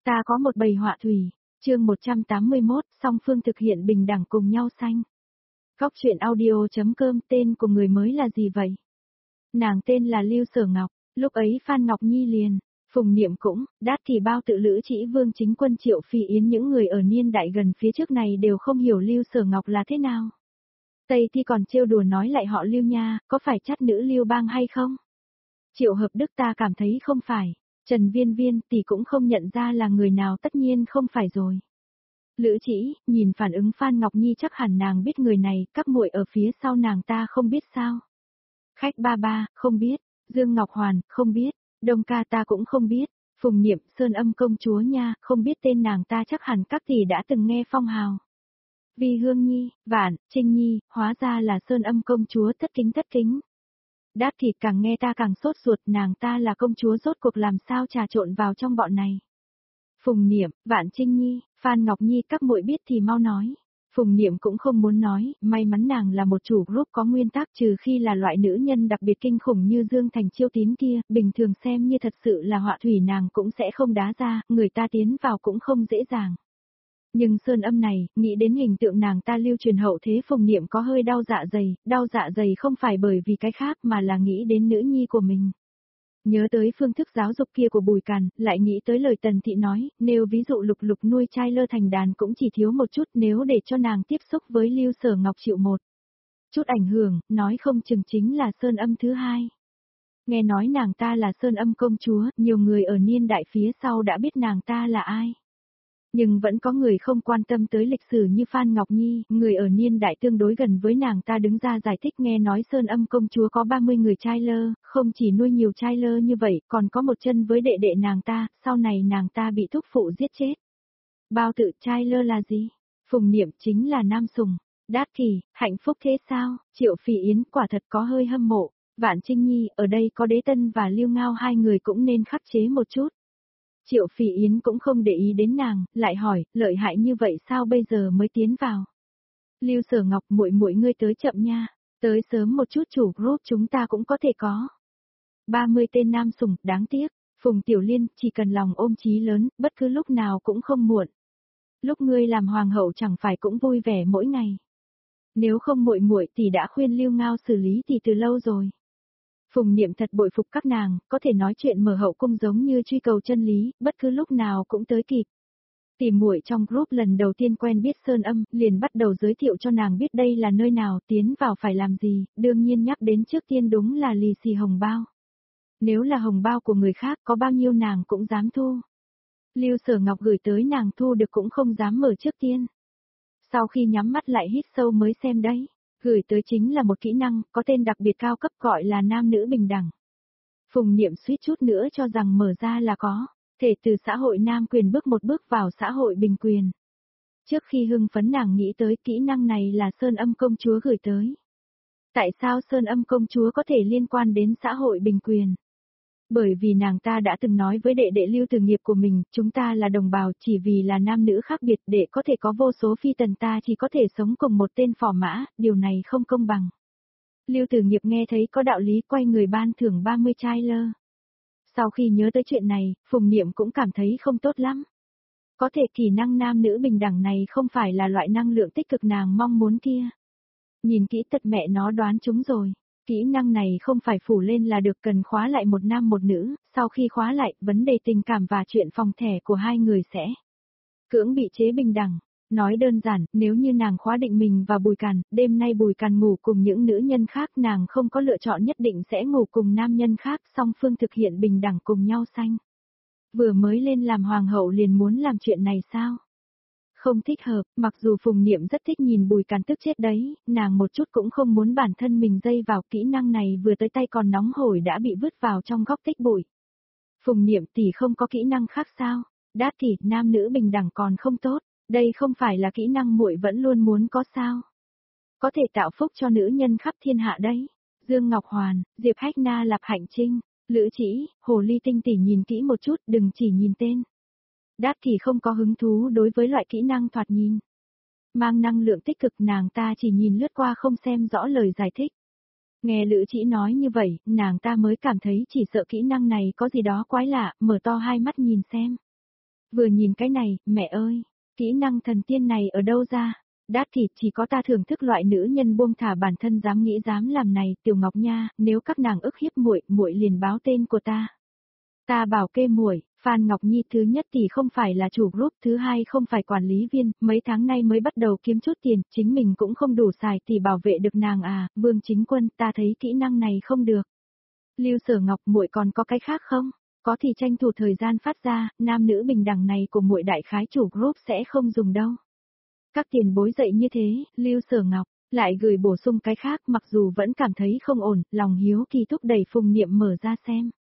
Ta có một bầy họa thủy, chương 181, song phương thực hiện bình đẳng cùng nhau sanh. Góc truyện audio.com, tên của người mới là gì vậy? Nàng tên là Lưu Sở Ngọc, lúc ấy Phan Ngọc Nhi liền, Phùng Niệm cũng, Đát thì bao tự Lữ Chỉ Vương Chính Quân Triệu Phi Yến những người ở niên đại gần phía trước này đều không hiểu Lưu Sở Ngọc là thế nào. Tây thì còn trêu đùa nói lại họ Lưu nha, có phải chắt nữ Lưu Bang hay không? Triệu Hợp Đức ta cảm thấy không phải. Trần Viên Viên tỷ cũng không nhận ra là người nào, tất nhiên không phải rồi. Lữ Chỉ, nhìn phản ứng Phan Ngọc Nhi chắc hẳn nàng biết người này, các muội ở phía sau nàng ta không biết sao. Khách ba ba, không biết. Dương Ngọc Hoàn, không biết. Đông ca ta cũng không biết. Phùng Niệm, Sơn Âm công chúa nha, không biết tên nàng ta chắc hẳn các tỷ đã từng nghe phong hào. Vì Hương Nhi, Vạn, Trinh Nhi, hóa ra là Sơn Âm công chúa, thất kính. Đát thì càng nghe ta càng sốt ruột, nàng ta là công chúa rốt cuộc làm sao trà trộn vào trong bọn này. Phùng Niệm, Vạn Trinh Nhi, Phan Ngọc Nhi các muội biết thì mau nói. Phùng Niệm cũng không muốn nói, may mắn nàng là một chủ group có nguyên tắc, trừ khi là loại nữ nhân đặc biệt kinh khủng như Dương Thành Chiêu Tín kia, bình thường xem như thật sự là họa thủy nàng cũng sẽ không đá ra, người ta tiến vào cũng không dễ dàng. Nhưng Sơn Âm này, nghĩ đến hình tượng nàng ta lưu truyền hậu thế, Phùng Niệm có hơi đau dạ dày không phải bởi vì cái khác mà là nghĩ đến nữ nhi của mình. Nhớ tới phương thức giáo dục kia của Bùi Càn, lại nghĩ tới lời Tần Thị nói, nếu ví dụ Lục Lục nuôi trai lơ thành đàn cũng chỉ thiếu một chút, nếu để cho nàng tiếp xúc với Lưu Sở Ngọc chịu một chút ảnh hưởng, nói không chừng chính là Sơn Âm thứ hai. Nghe nói nàng ta là Sơn Âm công chúa, nhiều người ở niên đại phía sau đã biết nàng ta là ai. Nhưng vẫn có người không quan tâm tới lịch sử như Phan Ngọc Nhi, người ở niên đại tương đối gần với nàng ta đứng ra giải thích, nghe nói Sơn Âm công chúa có 30 người trai lơ, không chỉ nuôi nhiều trai lơ như vậy, còn có một chân với đệ đệ nàng ta, sau này nàng ta bị thúc phụ giết chết. Bao tự trai lơ là gì? Phùng Niệm chính là nam sùng. Đát Kỳ, hạnh phúc thế sao? Triệu Phi Yến quả thật có hơi hâm mộ. Vạn Trinh Nhi, ở đây có Đế Tân và Lưu Ngao, hai người cũng nên khắc chế một chút. Triệu Phi Yến cũng không để ý đến nàng, lại hỏi, lợi hại như vậy sao bây giờ mới tiến vào? Lưu Sở Ngọc, muội ngươi tới chậm nha, tới sớm một chút chủ group chúng ta cũng có thể có. 30 tên nam sủng, đáng tiếc. Phùng Tiểu Liên, chỉ cần lòng ôm chí lớn, bất cứ lúc nào cũng không muộn. Lúc ngươi làm hoàng hậu chẳng phải cũng vui vẻ mỗi ngày. Nếu không muội thì đã khuyên Lưu Ngao xử lý thì từ lâu rồi. Phùng Niệm thật bội phục các nàng, có thể nói chuyện mở hậu cung giống như truy cầu chân lý, bất cứ lúc nào cũng tới kịp. Tỷ muội trong group lần đầu tiên quen biết Sơn Âm, liền bắt đầu giới thiệu cho nàng biết đây là nơi nào, tiến vào phải làm gì, đương nhiên nhắc đến trước tiên đúng là lì xì hồng bao. Nếu là hồng bao của người khác có bao nhiêu nàng cũng dám thu. Lưu Sở Ngọc gửi tới nàng thu được cũng không dám mở trước tiên. Sau khi nhắm mắt lại hít sâu mới xem đấy. Gửi tới chính là một kỹ năng, có tên đặc biệt cao cấp gọi là nam nữ bình đẳng. Phùng Niệm suýt chút nữa cho rằng mở ra là có, thể từ xã hội nam quyền bước một bước vào xã hội bình quyền. Trước khi hưng phấn nàng nghĩ tới kỹ năng này là Sơn Âm công chúa gửi tới. Tại sao Sơn Âm công chúa có thể liên quan đến xã hội bình quyền? Bởi vì nàng ta đã từng nói với đệ đệ Lưu Tử Nghiệp của mình, chúng ta là đồng bào, chỉ vì là nam nữ khác biệt để có thể có vô số phi tần, ta chỉ có thể sống cùng một tên phò mã, điều này không công bằng. Lưu Tử Nghiệp nghe thấy có đạo lý, quay người ban thưởng 30 trai lơ. Sau khi nhớ tới chuyện này, Phùng Niệm cũng cảm thấy không tốt lắm. Có thể kỹ năng nam nữ bình đẳng này không phải là loại năng lượng tích cực nàng mong muốn kia. Nhìn kỹ tật mẹ nó đoán chúng rồi. Kỹ năng này không phải phủ lên là được, cần khóa lại một nam một nữ, sau khi khóa lại, vấn đề tình cảm và chuyện phòng thẻ của hai người sẽ cưỡng bị chế bình đẳng. Nói đơn giản, nếu như nàng khóa định mình và Bùi Càn, đêm nay Bùi Càn ngủ cùng những nữ nhân khác, nàng không có lựa chọn, nhất định sẽ ngủ cùng nam nhân khác, song phương thực hiện bình đẳng cùng nhau sanh. Vừa mới lên làm hoàng hậu liền muốn làm chuyện này sao? Không thích hợp, mặc dù Phùng Niệm rất thích nhìn Bùi Càn tức chết đấy, nàng một chút cũng không muốn bản thân mình dây vào, kỹ năng này vừa tới tay còn nóng hổi đã bị vứt vào trong góc tích bụi. Phùng Niệm tỷ không có kỹ năng khác sao? Đát tỷ, nam nữ bình đẳng còn không tốt, đây không phải là kỹ năng muội vẫn luôn muốn có sao? Có thể tạo phúc cho nữ nhân khắp thiên hạ đấy. Dương Ngọc Hoàn, Diệp Hách Na, Lạp Hạnh Trinh, Lữ Chỉ, Hồ Ly Tinh tỷ nhìn kỹ một chút, đừng chỉ nhìn tên. Đát thì không có hứng thú đối với loại kỹ năng thoạt nhìn mang năng lượng tích cực, nàng ta chỉ nhìn lướt qua không xem rõ lời giải thích. Nghe Lữ Chỉ nói như vậy, nàng ta mới cảm thấy chỉ sợ kỹ năng này có gì đó quái lạ, mở to hai mắt nhìn xem. Vừa nhìn cái này, mẹ ơi, kỹ năng thần tiên này ở đâu ra? Đát thì chỉ có ta thưởng thức loại nữ nhân buông thả bản thân dám nghĩ dám làm này, Tiểu Ngọc nha, nếu các nàng ức hiếp muội, muội liền báo tên của ta. Ta bảo kê muội, Phan Ngọc Nhi thứ nhất thì không phải là chủ group, thứ hai không phải quản lý viên, mấy tháng nay mới bắt đầu kiếm chút tiền, chính mình cũng không đủ xài thì bảo vệ được nàng à, Vương Chính Quân, ta thấy kỹ năng này không được. Lưu Sở Ngọc, muội còn có cái khác không? Có thì tranh thủ thời gian phát ra, nam nữ bình đẳng này của muội đại khái chủ group sẽ không dùng đâu. Các tiền bối dậy như thế, Lưu Sở Ngọc lại gửi bổ sung cái khác, mặc dù vẫn cảm thấy không ổn, lòng hiếu kỳ thúc đẩy Phùng Niệm mở ra xem.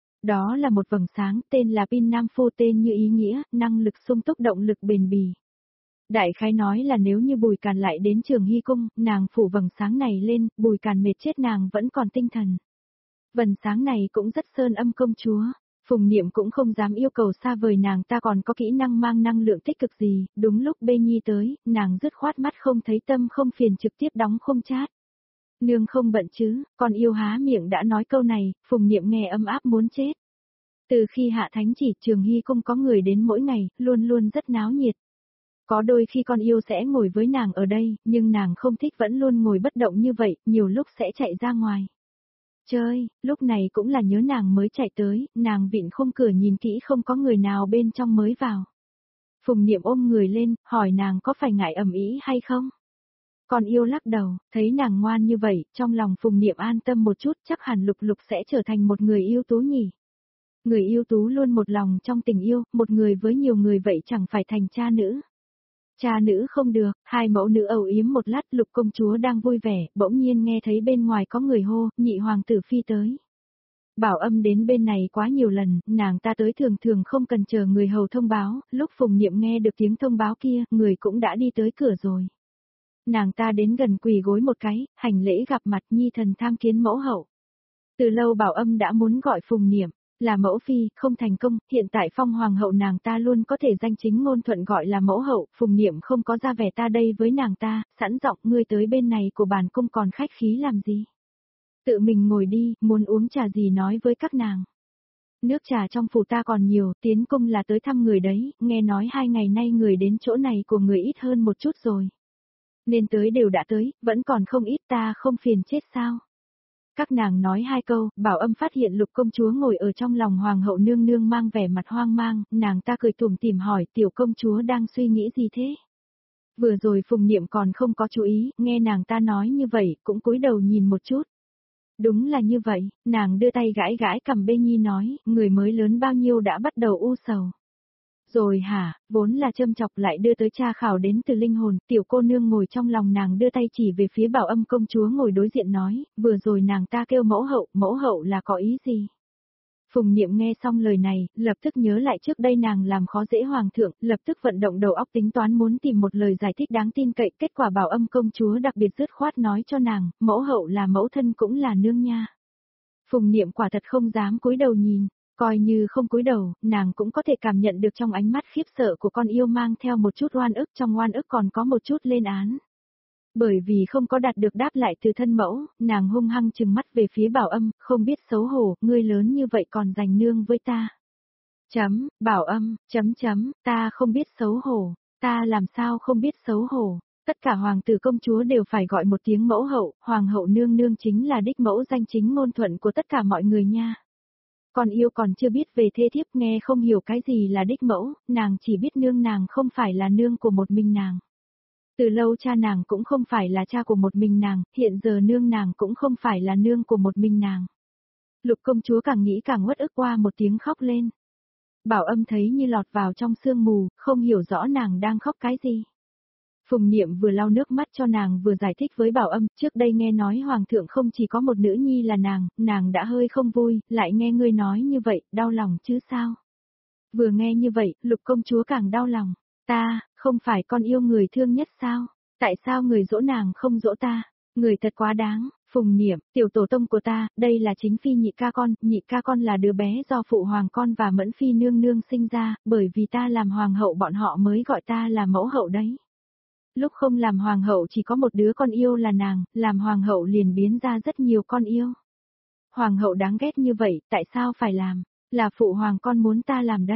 Đó là một vầng sáng, tên là pin nam phô, tên như ý nghĩa, năng lực sung túc, động lực bền bỉ. Đại khái nói là nếu như Bùi Càn lại đến Trường Hy Cung, nàng phủ vầng sáng này lên, Bùi Càn mệt chết nàng vẫn còn tinh thần. Vầng sáng này cũng rất sơn âm công chúa. Phùng Niệm cũng không dám yêu cầu xa vời, nàng ta còn có kỹ năng mang năng lượng tích cực gì, đúng lúc Bê Nhi tới, nàng dứt khoát mắt không thấy tâm không phiền trực tiếp đóng không chat. Nương không bận chứ, con yêu há miệng đã nói câu này, Phùng Niệm nghe ấm áp muốn chết. Từ khi hạ thánh chỉ, Trường Hy Cung có người đến mỗi ngày, luôn luôn rất náo nhiệt. Có đôi khi con yêu sẽ ngồi với nàng ở đây, nhưng nàng không thích vẫn luôn ngồi bất động như vậy, nhiều lúc sẽ chạy ra ngoài. Chơi, lúc này cũng là nhớ nàng mới chạy tới, nàng vịn khung cửa nhìn kỹ không có người nào bên trong mới vào. Phùng Niệm ôm người lên, hỏi nàng có phải ngại ầm ĩ hay không? Còn yêu lắc đầu, thấy nàng ngoan như vậy, trong lòng Phùng Niệm an tâm một chút, chắc hẳn Lục Lục sẽ trở thành một người ưu tú nhỉ. Người ưu tú luôn một lòng trong tình yêu, một người với nhiều người vậy chẳng phải thành cha nữ. Cha nữ không được, hai mẫu nữ âu yếm một lát, Lục công chúa đang vui vẻ, bỗng nhiên nghe thấy bên ngoài có người hô, nhị hoàng tử phi tới. Bảo Âm đến bên này quá nhiều lần, nàng ta tới thường thường không cần chờ người hầu thông báo, lúc Phùng Niệm nghe được tiếng thông báo kia, người cũng đã đi tới cửa rồi. Nàng ta đến gần quỳ gối một cái, hành lễ gặp mặt, nhi thần tham kiến mẫu hậu. Từ lâu Bảo Âm đã muốn gọi Phùng Niệm là mẫu phi, không thành công, hiện tại phong hoàng hậu nàng ta luôn có thể danh chính ngôn thuận gọi là mẫu hậu, Phùng Niệm không có ra vẻ ta đây với nàng ta, sẵn giọng, ngươi tới bên này của bản cung còn khách khí làm gì. Tự mình ngồi đi, muốn uống trà gì nói với các nàng. Nước trà trong phủ ta còn nhiều, tiến cung là tới thăm người đấy, nghe nói 2 ngày nay người đến chỗ này của người ít hơn một chút rồi. Nên tới đều đã tới, vẫn còn không ít, ta không phiền chết sao. Các nàng nói 2 câu, Bảo Âm phát hiện Lục công chúa ngồi ở trong lòng hoàng hậu nương nương mang vẻ mặt hoang mang, nàng ta cười tủm tỉm hỏi tiểu công chúa đang suy nghĩ gì thế? Vừa rồi Phùng Niệm còn không có chú ý, nghe nàng ta nói như vậy, cũng cúi đầu nhìn một chút. Đúng là như vậy, nàng đưa tay gãi gãi cằm Bê Nhi nói, người mới lớn bao nhiêu đã bắt đầu u sầu. Rồi hả, vốn là châm chọc lại đưa tới tra khảo đến từ linh hồn, tiểu cô nương ngồi trong lòng nàng đưa tay chỉ về phía Bảo Âm công chúa ngồi đối diện nói, vừa rồi nàng ta kêu mẫu hậu là có ý gì? Phùng Niệm nghe xong lời này, lập tức nhớ lại trước đây nàng làm khó dễ hoàng thượng, lập tức vận động đầu óc tính toán muốn tìm một lời giải thích đáng tin cậy, kết quả Bảo Âm công chúa đặc biệt dứt khoát nói cho nàng, mẫu hậu là mẫu thân cũng là nương nha. Phùng Niệm quả thật không dám cúi đầu nhìn. Coi như không cúi đầu, nàng cũng có thể cảm nhận được trong ánh mắt khiếp sợ của con yêu mang theo một chút oan ức, trong oan ức còn có một chút lên án. Bởi vì không có đạt được đáp lại từ thân mẫu, nàng hung hăng trừng mắt về phía Bảo Âm, không biết xấu hổ, ngươi lớn như vậy còn giành nương với ta. Bảo Âm, ta không biết xấu hổ, ta làm sao không biết xấu hổ. Tất cả hoàng tử công chúa đều phải gọi một tiếng mẫu hậu, hoàng hậu nương nương chính là đích mẫu danh chính ngôn thuận của tất cả mọi người nha. Con yêu còn chưa biết về thê thiếp, nghe không hiểu cái gì là đích mẫu, nàng chỉ biết nương nàng không phải là nương của một mình nàng. Từ lâu cha nàng cũng không phải là cha của một mình nàng, hiện giờ nương nàng cũng không phải là nương của một mình nàng. Lục công chúa càng nghĩ càng uất ức qua một tiếng khóc lên. Bảo Âm thấy như lọt vào trong sương mù, không hiểu rõ nàng đang khóc cái gì. Phùng Niệm vừa lau nước mắt cho nàng vừa giải thích với Bảo Âm, trước đây nghe nói hoàng thượng không chỉ có một nữ nhi là nàng đã hơi không vui, lại nghe ngươi nói như vậy, đau lòng chứ sao. Vừa nghe như vậy, Lục công chúa càng đau lòng, ta, không phải con yêu người thương nhất sao, tại sao người dỗ nàng không dỗ ta, người thật quá đáng. Phùng Niệm, tiểu tổ tông của ta, đây là chính phi nhị ca con là đứa bé do phụ hoàng con và Mẫn phi nương nương sinh ra, bởi vì ta làm hoàng hậu bọn họ mới gọi ta là mẫu hậu đấy. Lúc không làm hoàng hậu chỉ có một đứa con yêu là nàng, làm hoàng hậu liền biến ra rất nhiều con yêu. Hoàng hậu đáng ghét như vậy, tại sao phải làm? Là phụ hoàng con muốn ta làm đấy.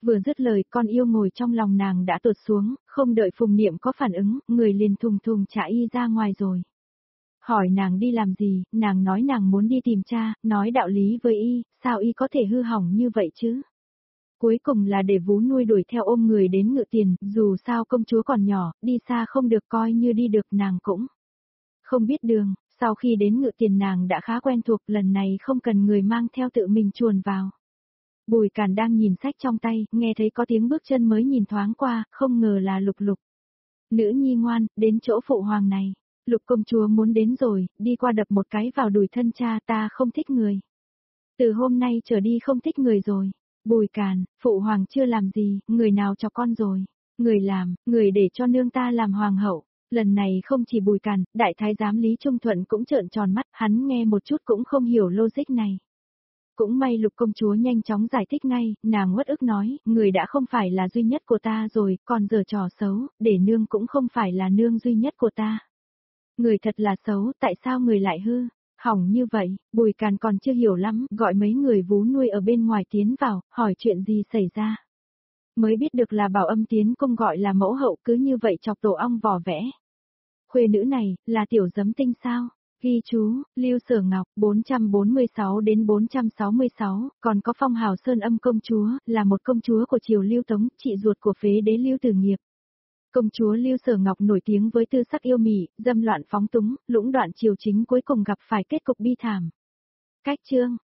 Vừa dứt lời con yêu ngồi trong lòng nàng đã tuột xuống, không đợi Phùng Niệm có phản ứng, người liền thùng thùng trả y ra ngoài rồi. Hỏi nàng đi làm gì, nàng nói nàng muốn đi tìm cha, nói đạo lý với y, sao y có thể hư hỏng như vậy chứ? Cuối cùng là để vú nuôi đuổi theo ôm người đến Ngự Tiền, dù sao công chúa còn nhỏ, đi xa không được coi như đi được nàng cũng không biết đường, sau khi đến Ngự Tiền nàng đã khá quen thuộc, lần này không cần người mang theo tự mình chuồn vào. Bùi Càn đang nhìn sách trong tay, nghe thấy có tiếng bước chân mới nhìn thoáng qua, không ngờ là Lục Lục. Nữ nhi ngoan, đến chỗ phụ hoàng này. Lục công chúa muốn đến rồi, đi qua đập một cái vào đùi thân cha, ta không thích người. Từ hôm nay trở đi không thích người rồi. Bùi Càn, phụ hoàng chưa làm gì, người nào cho con rồi. Người làm, người để cho nương ta làm hoàng hậu. Lần này không chỉ Bùi Càn, đại thái giám Lý Trung Thuận cũng trợn tròn mắt, hắn nghe một chút cũng không hiểu logic này. Cũng may Lục công chúa nhanh chóng giải thích ngay, nàng uất ức nói, người đã không phải là duy nhất của ta rồi, còn giở trò xấu, để nương cũng không phải là nương duy nhất của ta. Người thật là xấu, tại sao người lại hư? Hỏng như vậy, Bùi Càn còn chưa hiểu lắm, gọi mấy người vú nuôi ở bên ngoài tiến vào, hỏi chuyện gì xảy ra. Mới biết được là Bảo Âm tiến cung gọi là mẫu hậu, cứ như vậy chọc tổ ong vò vẽ. Khuê nữ này, là tiểu giấm tinh sao? Ghi chú, Lưu Sở Ngọc, 446 đến 466, còn có phong hào Sơn Âm công chúa, là một công chúa của triều Lưu Tống, chị ruột của phế đế Lưu Tử Nghiệp. Công chúa Lưu Sở Ngọc nổi tiếng với tư sắc yêu mị, dâm loạn phóng túng, lũng đoạn triều chính cuối cùng gặp phải kết cục bi thảm. Cách chương